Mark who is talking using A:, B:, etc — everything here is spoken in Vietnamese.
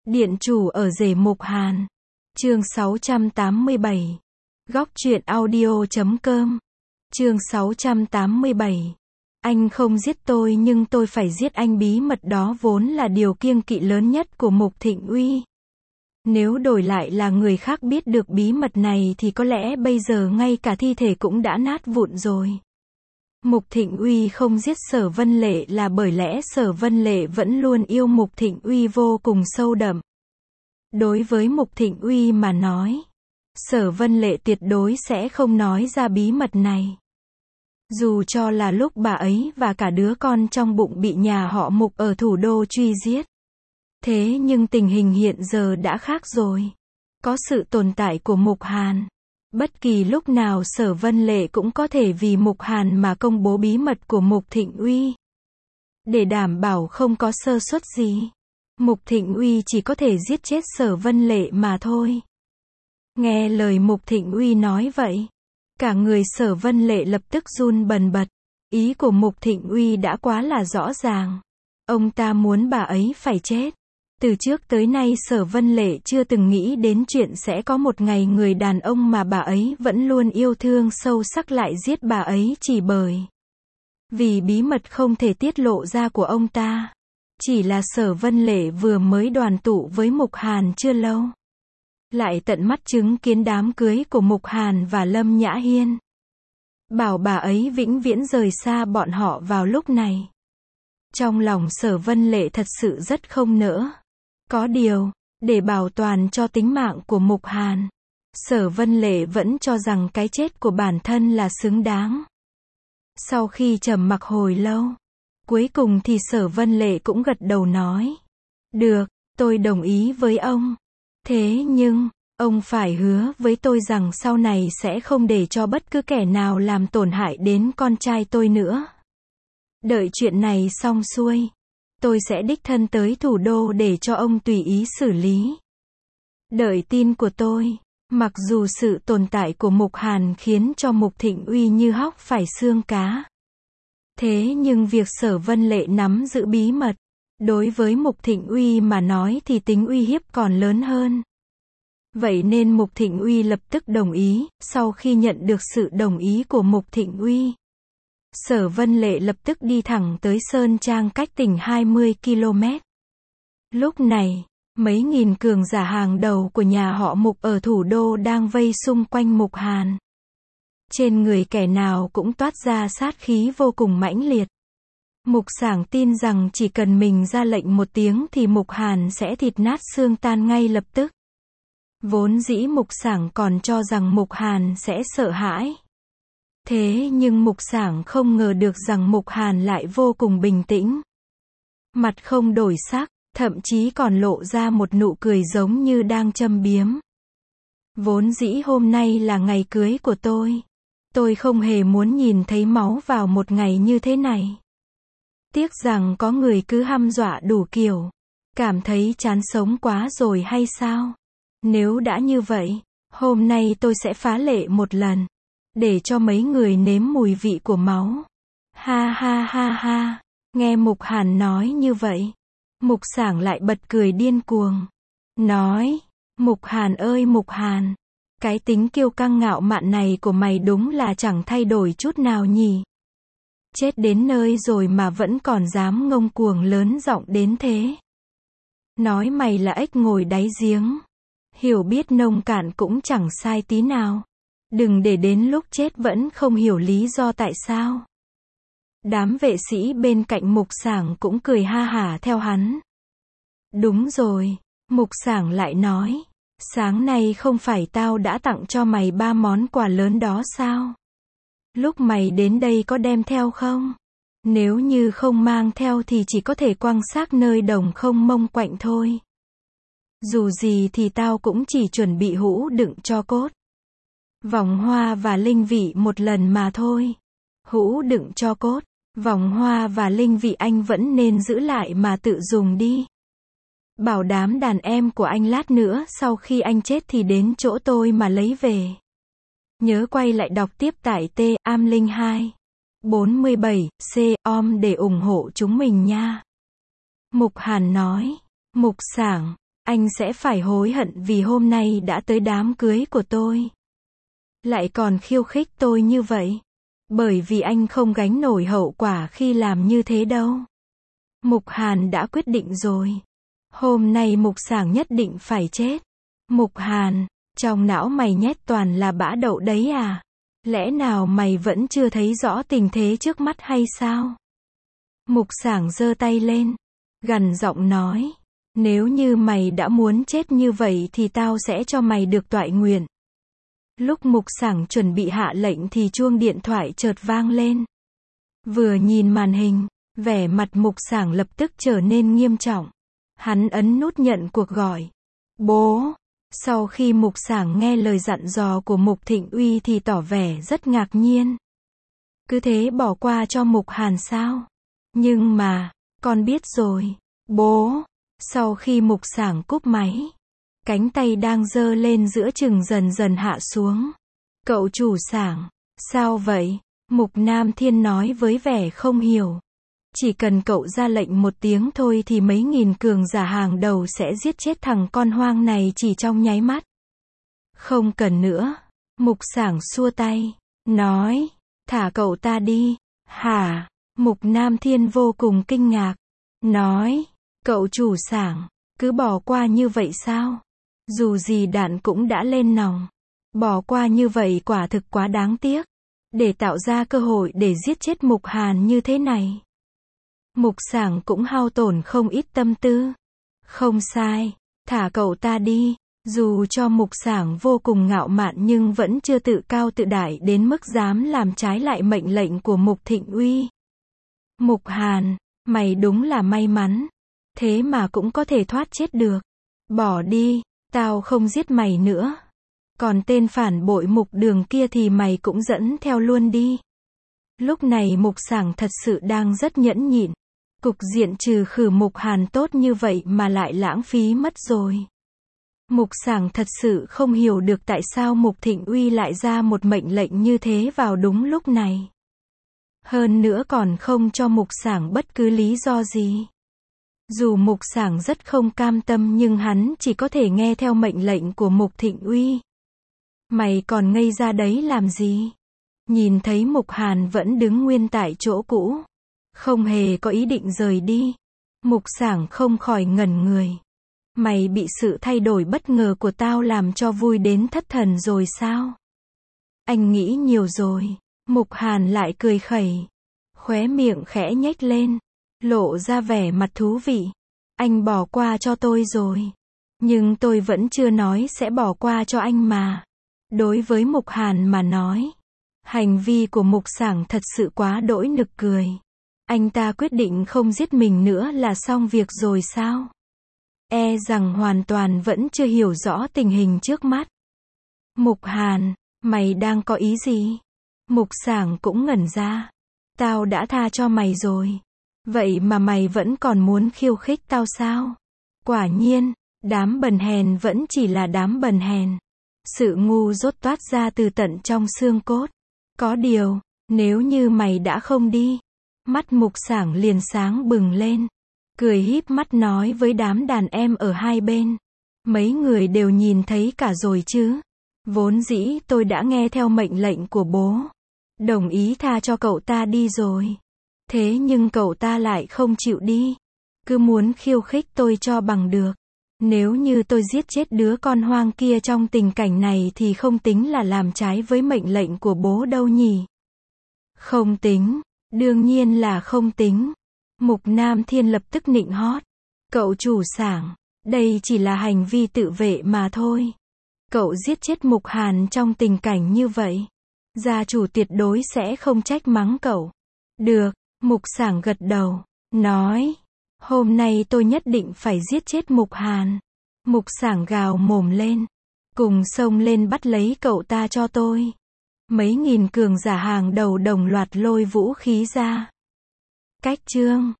A: Điện chủ ở rể Mục Hàn. Chương 687. Góc truyện audio.com. Chương 687. Anh không giết tôi nhưng tôi phải giết anh. Bí mật đó vốn là điều kiêng kỵ lớn nhất của Mục Thịnh Uy. Nếu đổi lại là người khác biết được bí mật này thì có lẽ bây giờ ngay cả thi thể cũng đã nát vụn rồi. Mục Thịnh Uy không giết Sở Vân Lệ là bởi lẽ Sở Vân Lệ vẫn luôn yêu Mục Thịnh Uy vô cùng sâu đậm. Đối với Mục Thịnh Uy mà nói, Sở Vân Lệ tuyệt đối sẽ không nói ra bí mật này. Dù cho là lúc bà ấy và cả đứa con trong bụng bị nhà họ Mục ở thủ đô truy giết. Thế nhưng tình hình hiện giờ đã khác rồi. Có sự tồn tại của Mục Hàn. Bất kỳ lúc nào Sở Vân Lệ cũng có thể vì Mục Hàn mà công bố bí mật của Mục Thịnh Uy. Để đảm bảo không có sơ suất gì, Mục Thịnh Uy chỉ có thể giết chết Sở Vân Lệ mà thôi. Nghe lời Mục Thịnh Uy nói vậy, cả người Sở Vân Lệ lập tức run bần bật. Ý của Mục Thịnh Uy đã quá là rõ ràng. Ông ta muốn bà ấy phải chết. Từ trước tới nay Sở Vân Lệ chưa từng nghĩ đến chuyện sẽ có một ngày người đàn ông mà bà ấy vẫn luôn yêu thương sâu sắc lại giết bà ấy chỉ bởi vì bí mật không thể tiết lộ ra của ông ta. Chỉ là Sở Vân Lệ vừa mới đoàn tụ với Mục Hàn chưa lâu, lại tận mắt chứng kiến đám cưới của Mục Hàn và Lâm Nhã Hiên. Bảo bà ấy vĩnh viễn rời xa bọn họ vào lúc này. Trong lòng Sở Vân Lệ thật sự rất không nỡ. Có điều, để bảo toàn cho tính mạng của Mục Hàn, Sở Vân Lệ vẫn cho rằng cái chết của bản thân là xứng đáng. Sau khi trầm mặc hồi lâu, cuối cùng thì Sở Vân Lệ cũng gật đầu nói. Được, tôi đồng ý với ông. Thế nhưng, ông phải hứa với tôi rằng sau này sẽ không để cho bất cứ kẻ nào làm tổn hại đến con trai tôi nữa. Đợi chuyện này xong xuôi, tôi sẽ đích thân tới thủ đô để cho ông tùy ý xử lý. Đợi tin của tôi. Mặc dù sự tồn tại của Mục Hàn khiến cho Mục Thịnh Uy như hóc phải xương cá. Thế nhưng việc Sở Vân Lệ nắm giữ bí mật, đối với Mục Thịnh Uy mà nói thì tính uy hiếp còn lớn hơn. Vậy nên Mục Thịnh Uy lập tức đồng ý. Sau khi nhận được sự đồng ý của Mục Thịnh Uy, Sở Vân Lệ lập tức đi thẳng tới Sơn Trang cách tỉnh 20 km. Lúc này, mấy nghìn cường giả hàng đầu của nhà họ Mục ở thủ đô đang vây xung quanh Mục Hàn. Trên người kẻ nào cũng toát ra sát khí vô cùng mãnh liệt. Mục Sảng tin rằng chỉ cần mình ra lệnh một tiếng thì Mục Hàn sẽ thịt nát xương tan ngay lập tức. Vốn dĩ Mục Sảng còn cho rằng Mục Hàn sẽ sợ hãi. Thế nhưng Mục Sảng không ngờ được rằng Mục Hàn lại vô cùng bình tĩnh. Mặt không đổi sắc, thậm chí còn lộ ra một nụ cười giống như đang châm biếm. Vốn dĩ hôm nay là ngày cưới của tôi. Tôi không hề muốn nhìn thấy máu vào một ngày như thế này. Tiếc rằng có người cứ hăm dọa đủ kiểu. Cảm thấy chán sống quá rồi hay sao? Nếu đã như vậy, hôm nay tôi sẽ phá lệ một lần. Để cho mấy người nếm mùi vị của máu. Ha ha ha ha. Nghe Mục Hàn nói như vậy, Mục Sảng lại bật cười điên cuồng. Nói, Mục Hàn ơi Mục Hàn, cái tính kiêu căng ngạo mạn này của mày đúng là chẳng thay đổi chút nào nhỉ. Chết đến nơi rồi mà vẫn còn dám ngông cuồng lớn giọng đến thế. Nói mày là ếch ngồi đáy giếng. Hiểu biết nông cạn cũng chẳng sai tí nào. Đừng để đến lúc chết vẫn không hiểu lý do tại sao. Đám vệ sĩ bên cạnh Mục Sảng cũng cười ha hả theo hắn. Đúng rồi, Mục Sảng lại nói. Sáng nay không phải tao đã tặng cho mày 3 món quà lớn đó sao? Lúc mày đến đây có đem theo không? Nếu như không mang theo thì chỉ có thể quăng xác nơi đồng không mông quạnh thôi. Dù gì thì tao cũng chỉ chuẩn bị hũ đựng tro cốt, vòng hoa và linh vị một lần mà thôi. Hũ đựng tro cốt, vòng hoa và linh vị anh vẫn nên giữ lại mà tự dùng đi. Bảo đám đàn em của anh lát nữa sau khi anh chết thì đến chỗ tôi mà lấy về. Nhớ quay lại đọc tiếp tại T-am02 47C.com để ủng hộ chúng mình nha. Mục Hàn nói. Mục Sảng, Anh sẽ phải hối hận vì hôm nay đã tới đám cưới của tôi. Lại còn khiêu khích tôi như vậy. Bởi vì anh không gánh nổi hậu quả khi làm như thế đâu. Mục Hàn đã quyết định rồi. Hôm nay Mục Sảng nhất định phải chết. Mục Hàn, trong não mày nhét toàn là bã đậu đấy à? Lẽ nào mày vẫn chưa thấy rõ tình thế trước mắt hay sao? Mục Sảng giơ tay lên, gằn giọng nói, nếu như mày đã muốn chết như vậy thì tao sẽ cho mày được toại nguyện. Lúc Mục Sảng chuẩn bị hạ lệnh thì chuông điện thoại chợt vang lên. Vừa nhìn màn hình, vẻ mặt Mục Sảng lập tức trở nên nghiêm trọng. Hắn ấn nút nhận cuộc gọi. Bố. Sau khi Mục Sảng nghe lời dặn dò của Mục Thịnh Uy thì tỏ vẻ rất ngạc nhiên. Cứ thế bỏ qua cho Mục Hàn sao? Nhưng mà, con biết rồi. Bố. Sau khi Mục Sảng cúp máy, cánh tay đang giơ lên giữa chừng dần dần hạ xuống. Cậu chủ Sảng, sao vậy? Mục Nam Thiên nói với vẻ không hiểu. Chỉ cần cậu ra lệnh một tiếng thôi thì mấy nghìn cường giả hàng đầu sẽ giết chết thằng con hoang này chỉ trong nháy mắt. Không cần nữa. Mục Sảng xua tay, nói, thả cậu ta đi. Hả? Mục Nam Thiên vô cùng kinh ngạc. Nói, cậu chủ Sảng, cứ bỏ qua như vậy sao? Dù gì đạn cũng đã lên nòng. Bỏ qua như vậy quả thực quá đáng tiếc. Để tạo ra cơ hội để giết chết Mục Hàn như thế này. Mục Sảng cũng hao tổn không ít tâm tư. Không sai, thả cậu ta đi. Dù cho Mục Sảng vô cùng ngạo mạn nhưng vẫn chưa tự cao tự đại đến mức dám làm trái lại mệnh lệnh của Mục Thịnh Uy. Mục Hàn, mày đúng là may mắn. Thế mà cũng có thể thoát chết được. Bỏ đi, tao không giết mày nữa. Còn tên phản bội Mục Đường kia thì mày cũng dẫn theo luôn đi. Lúc này Mục Sảng thật sự đang rất nhẫn nhịn. Cục diện trừ khử Mục Hàn tốt như vậy mà lại lãng phí mất rồi. Mục Sảng thật sự không hiểu được tại sao Mục Thịnh Uy lại ra một mệnh lệnh như thế vào đúng lúc này. Hơn nữa còn không cho Mục Sảng bất cứ lý do gì. Dù Mục Sảng rất không cam tâm nhưng hắn chỉ có thể nghe theo mệnh lệnh của Mục Thịnh Uy. Mày còn ngây ra đấy làm gì? Nhìn thấy Mục Hàn vẫn đứng nguyên tại chỗ cũ, không hề có ý định rời đi. Mục Sảng không khỏi ngẩn người. Mày bị sự thay đổi bất ngờ của tao làm cho vui đến thất thần rồi sao? Anh nghĩ nhiều rồi. Mục Hàn lại cười khẩy. Khóe miệng khẽ nhếch lên. Lộ ra vẻ mặt thú vị. Anh bỏ qua cho tôi rồi. Nhưng tôi vẫn chưa nói sẽ bỏ qua cho anh mà. Đối với Mục Hàn mà nói, hành vi của Mục Sảng thật sự quá đỗi nực cười. Anh ta quyết định không giết mình nữa là xong việc rồi sao? E rằng hoàn toàn vẫn chưa hiểu rõ tình hình trước mắt. Mục Hàn, mày đang có ý gì? Mục Sảng cũng ngẩn ra. Tao đã tha cho mày rồi. Vậy mà mày vẫn còn muốn khiêu khích tao sao? Quả nhiên, đám bần hèn vẫn chỉ là đám bần hèn. Sự ngu dốt toát ra từ tận trong xương cốt. Có điều, nếu như mày đã không đi. Mắt Mục Sảng liền sáng bừng lên. Cười híp mắt nói với đám đàn em ở hai bên. Mấy người đều nhìn thấy cả rồi chứ. Vốn dĩ tôi đã nghe theo mệnh lệnh của bố. Đồng ý tha cho cậu ta đi rồi. Thế nhưng cậu ta lại không chịu đi. Cứ muốn khiêu khích tôi cho bằng được. Nếu như tôi giết chết đứa con hoang kia trong tình cảnh này thì không tính là làm trái với mệnh lệnh của bố đâu nhỉ? Không tính. Đương nhiên là không tính. Mục Nam Thiên lập tức nịnh hót. Cậu chủ Sảng, đây chỉ là hành vi tự vệ mà thôi. Cậu giết chết Mục Hàn trong tình cảnh như vậy. Gia chủ tuyệt đối sẽ không trách mắng cậu. Được, Mục Sảng gật đầu, nói. Hôm nay tôi nhất định phải giết chết Mục Hàn. Mục Sảng gào mồm lên. Cùng xông lên bắt lấy cậu ta cho tôi. Mấy nghìn cường giả hàng đầu đồng loạt lôi vũ khí ra. Cách chương